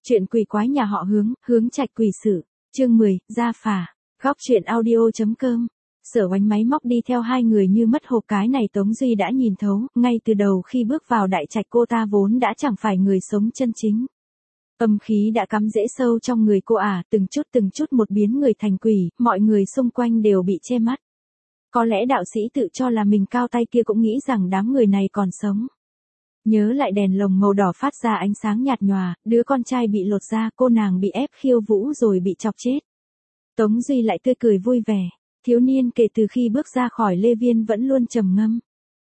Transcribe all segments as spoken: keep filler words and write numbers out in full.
Chuyện quỷ quái nhà họ Hướng, Hướng Trạch quỷ sự, chương mười, gia phả. Góc truyện audio.com. Sở Oánh máy móc đi theo hai người như mất hồn, cái này Tống Duy đã nhìn thấu, ngay từ đầu khi bước vào đại trạch cô ta vốn đã chẳng phải người sống chân chính. Âm khí đã cắm rễ sâu trong người cô ả, à, từng chút từng chút một biến người thành quỷ, mọi người xung quanh đều bị che mắt. Có lẽ đạo sĩ tự cho là mình cao tay kia cũng nghĩ rằng đám người này còn sống. Nhớ lại đèn lồng màu đỏ phát ra ánh sáng nhạt nhòa, đứa con trai bị lột da, cô nàng bị ép khiêu vũ rồi bị chọc chết. Tống Duy lại tươi cười vui vẻ. Thiếu niên kể từ khi bước ra khỏi Lê Viên vẫn luôn trầm ngâm.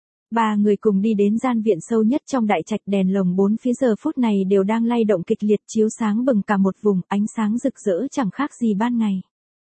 Ba người cùng đi đến gian viện sâu nhất trong đại trạch, đèn lồng bốn phía giờ phút này đều đang lay động kịch liệt, chiếu sáng bừng cả một vùng, ánh sáng rực rỡ chẳng khác gì ban ngày.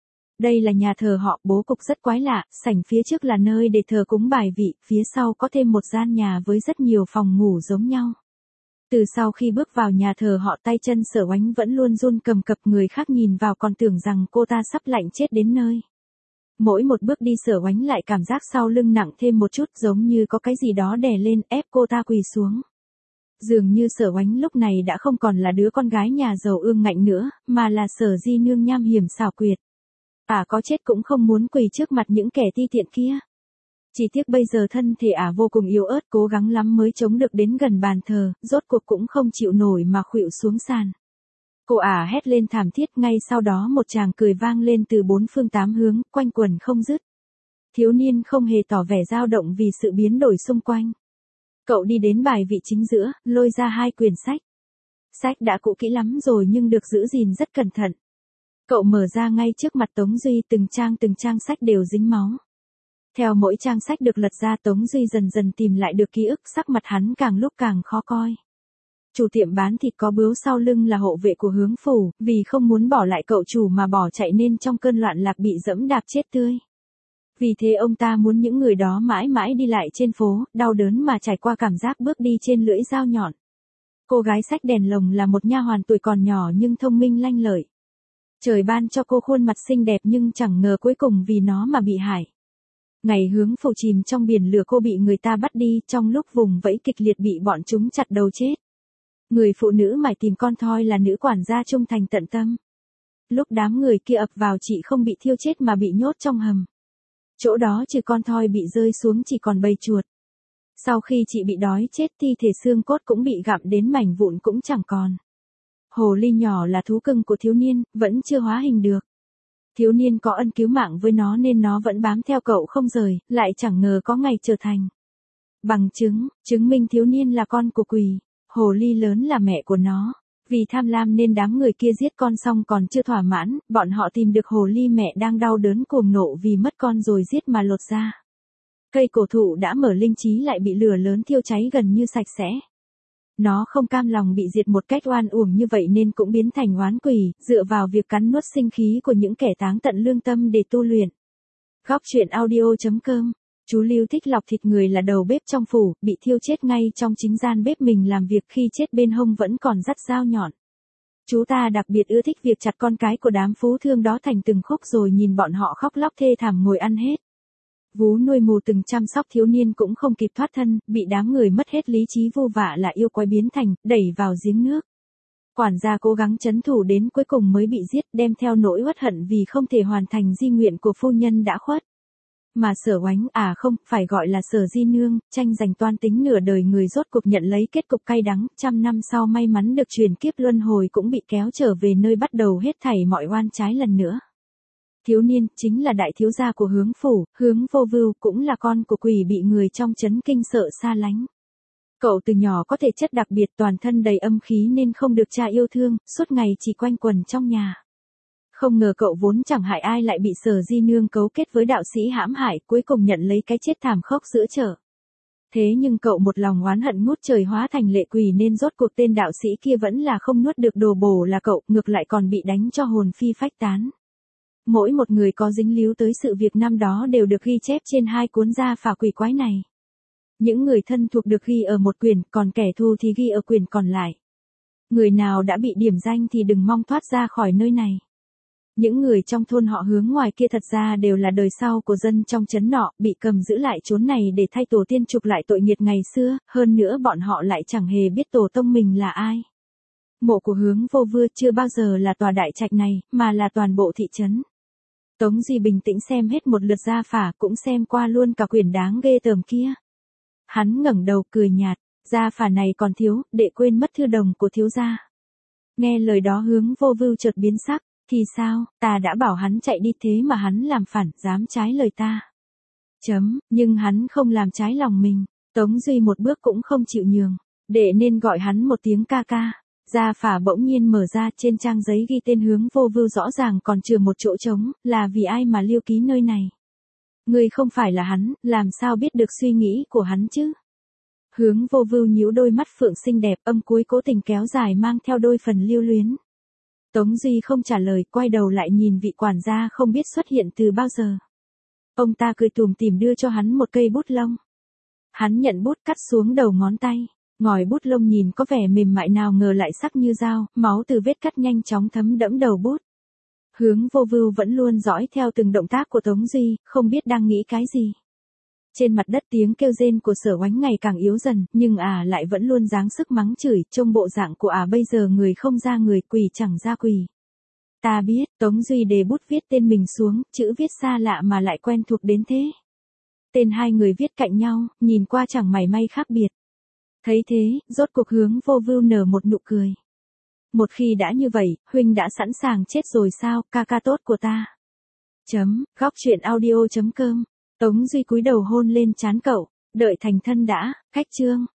Đây là nhà thờ họ, bố cục rất quái lạ, sảnh phía trước là nơi để thờ cúng bài vị, phía sau có thêm một gian nhà với rất nhiều phòng ngủ giống nhau. Từ sau khi bước vào nhà thờ họ, tay chân Sở Oánh vẫn luôn run cầm cập, người khác nhìn vào còn tưởng rằng cô ta sắp lạnh chết đến nơi. Mỗi một bước đi Sở Oánh lại cảm giác sau lưng nặng thêm một chút, giống như có cái gì đó đè lên, ép cô ta quỳ xuống. Dường như Sở Oánh lúc này đã không còn là đứa con gái nhà giàu ương ngạnh nữa, mà là Sở Di Nương nham hiểm xảo quyệt. Ả à, có chết cũng không muốn quỳ trước mặt những kẻ ti tiện kia. Chỉ tiếc bây giờ thân thể Ả à vô cùng yếu ớt, cố gắng lắm mới chống được đến gần bàn thờ, rốt cuộc cũng không chịu nổi mà khuỵu xuống sàn. Cô Ả à hét lên thảm thiết, ngay sau đó một tràng cười vang lên từ bốn phương tám hướng, quanh quẩn không dứt. Thiếu niên không hề tỏ vẻ dao động vì sự biến đổi xung quanh. Cậu đi đến bài vị chính giữa, lôi ra hai quyển sách. Sách đã cũ kỹ lắm rồi nhưng được giữ gìn rất cẩn thận. Cậu mở ra ngay trước mặt Tống Duy, từng trang từng trang sách đều dính máu. Theo mỗi trang sách được lật ra, Tống Duy dần dần tìm lại được ký ức, sắc mặt hắn càng lúc càng khó coi. Chủ tiệm bán thịt có bướu sau lưng là hộ vệ của Hướng phủ, vì không muốn bỏ lại cậu chủ mà bỏ chạy nên trong cơn loạn lạc bị dẫm đạp chết tươi. Vì thế ông ta muốn những người đó mãi mãi đi lại trên phố, đau đớn mà trải qua cảm giác bước đi trên lưỡi dao nhọn. Cô gái xách đèn lồng là một nha hoàn tuổi còn nhỏ nhưng thông minh lanh lợi. Trời ban cho cô khuôn mặt xinh đẹp nhưng chẳng ngờ cuối cùng vì nó mà bị hại. Ngày Hướng phủ chìm trong biển lửa, cô bị người ta bắt đi, trong lúc vùng vẫy kịch liệt bị bọn chúng chặt đầu chết. Người phụ nữ mải tìm con thoi là nữ quản gia trung thành tận tâm. Lúc đám người kia ập vào, chị không bị thiêu chết mà bị nhốt trong hầm. Chỗ đó trừ con thoi bị rơi xuống chỉ còn bầy chuột. Sau khi chị bị đói chết, thi thể xương cốt cũng bị gặm đến mảnh vụn cũng chẳng còn. Hồ ly nhỏ là thú cưng của thiếu niên, vẫn chưa hóa hình được. Thiếu niên có ân cứu mạng với nó nên nó vẫn bám theo cậu không rời, lại chẳng ngờ có ngày trở thành bằng chứng, chứng minh thiếu niên là con của quỷ. Hồ ly lớn là mẹ của nó. Vì tham lam nên đám người kia giết con xong còn chưa thỏa mãn, bọn họ tìm được hồ ly mẹ đang đau đớn cuồng nộ vì mất con rồi giết mà lột da. Cây cổ thụ đã mở linh trí lại bị lửa lớn thiêu cháy gần như sạch sẽ. Nó không cam lòng bị diệt một cách oan uổng như vậy nên cũng biến thành oán quỷ, dựa vào việc cắn nuốt sinh khí của những kẻ táng tận lương tâm để tu luyện. Góc truyện audio.com. Chú Lưu thích lọc thịt người là đầu bếp trong phủ, bị thiêu chết ngay trong chính gian bếp mình làm việc, khi chết bên hông vẫn còn dắt dao nhọn. Chú ta đặc biệt ưa thích việc chặt con cái của đám phú thương đó thành từng khúc rồi nhìn bọn họ khóc lóc thê thảm ngồi ăn hết. Vú nuôi mù từng chăm sóc thiếu niên cũng không kịp thoát thân, bị đám người mất hết lý trí vô vạ là yêu quái biến thành, đẩy vào giếng nước. Quản gia cố gắng trấn thủ đến cuối cùng mới bị giết, đem theo nỗi uất hận vì không thể hoàn thành di nguyện của phu nhân đã khuất. Mà Sở Oánh, à không, phải gọi là Sở Di Nương, tranh giành toan tính nửa đời người rốt cuộc nhận lấy kết cục cay đắng, trăm năm sau may mắn được chuyển kiếp luân hồi cũng bị kéo trở về nơi bắt đầu hết thảy mọi oan trái lần nữa. Thiếu niên, chính là đại thiếu gia của Hướng phủ, Hướng Vô Vưu, cũng là con của quỷ bị người trong trấn kinh sợ xa lánh. Cậu từ nhỏ có thể chất đặc biệt, toàn thân đầy âm khí nên không được cha yêu thương, suốt ngày chỉ quanh quẩn trong nhà. Không ngờ cậu vốn chẳng hại ai lại bị Sở Di Nương cấu kết với đạo sĩ hãm hại, cuối cùng nhận lấy cái chết thảm khốc giữa chợ. Thế nhưng cậu một lòng oán hận ngút trời hóa thành lệ quỷ nên rốt cuộc tên đạo sĩ kia vẫn là không nuốt được đồ bổ là cậu, ngược lại còn bị đánh cho hồn phi phách tán. Mỗi một người có dính líu tới sự việc năm đó đều được ghi chép trên hai cuốn gia phả quỷ quái này. Những người thân thuộc được ghi ở một quyển, còn kẻ thù thì ghi ở quyển còn lại. Người nào đã bị điểm danh thì đừng mong thoát ra khỏi nơi này. Những người trong thôn họ Hướng ngoài kia thật ra đều là đời sau của dân trong trấn nọ, bị cầm giữ lại chốn này để thay tổ tiên trục lại tội nghiệt ngày xưa, hơn nữa bọn họ lại chẳng hề biết tổ tông mình là ai. Mộ của Hướng Vô Vưa chưa bao giờ là tòa đại trạch này, mà là toàn bộ thị trấn. Tống Duy bình tĩnh xem hết một lượt gia phả, cũng xem qua luôn cả quyển đáng ghê tởm kia. Hắn ngẩng đầu cười nhạt, gia phả này còn thiếu, đệ quên mất thư đồng của thiếu gia. Nghe lời đó Hướng Vô Vưu chợt biến sắc, thì sao, ta đã bảo hắn chạy đi thế mà hắn làm phản, dám trái lời ta. Chấm, nhưng hắn không làm trái lòng mình, Tống Duy một bước cũng không chịu nhường, đệ nên gọi hắn một tiếng ca ca. Gia phả bỗng nhiên mở ra, trên trang giấy ghi tên Hướng Vô Vưu rõ ràng còn chừa một chỗ trống, là vì ai mà lưu ký nơi này. Ngươi không phải là hắn, làm sao biết được suy nghĩ của hắn chứ? Hướng Vô Vưu nhíu đôi mắt phượng xinh đẹp, âm cuối cố tình kéo dài mang theo đôi phần lưu luyến. Tống Duy không trả lời, quay đầu lại nhìn vị quản gia không biết xuất hiện từ bao giờ. Ông ta cười tủm tỉm đưa cho hắn một cây bút lông. Hắn nhận bút cắt xuống đầu ngón tay. Ngòi bút lông nhìn có vẻ mềm mại, nào ngờ lại sắc như dao, máu từ vết cắt nhanh chóng thấm đẫm đầu bút. Hướng Vô Vưu vẫn luôn dõi theo từng động tác của Tống Duy, không biết đang nghĩ cái gì. Trên mặt đất tiếng kêu rên của Sở Oánh ngày càng yếu dần, nhưng ả à lại vẫn luôn giáng sức mắng chửi, trông bộ dạng của ả à bây giờ người không ra người, quỷ chẳng ra quỷ. Ta biết, Tống Duy đề bút viết tên mình xuống, chữ viết xa lạ mà lại quen thuộc đến thế. Tên hai người viết cạnh nhau, nhìn qua chẳng mảy may khác biệt. Thấy thế, rốt cuộc Hướng Vô Vưu nở một nụ cười. Một khi đã như vậy, huynh đã sẵn sàng chết rồi sao, ca ca tốt của ta. Chấm, góc truyện audio chấm com. Tống Duy cúi đầu hôn lên trán cậu, đợi thành thân đã, cách chương.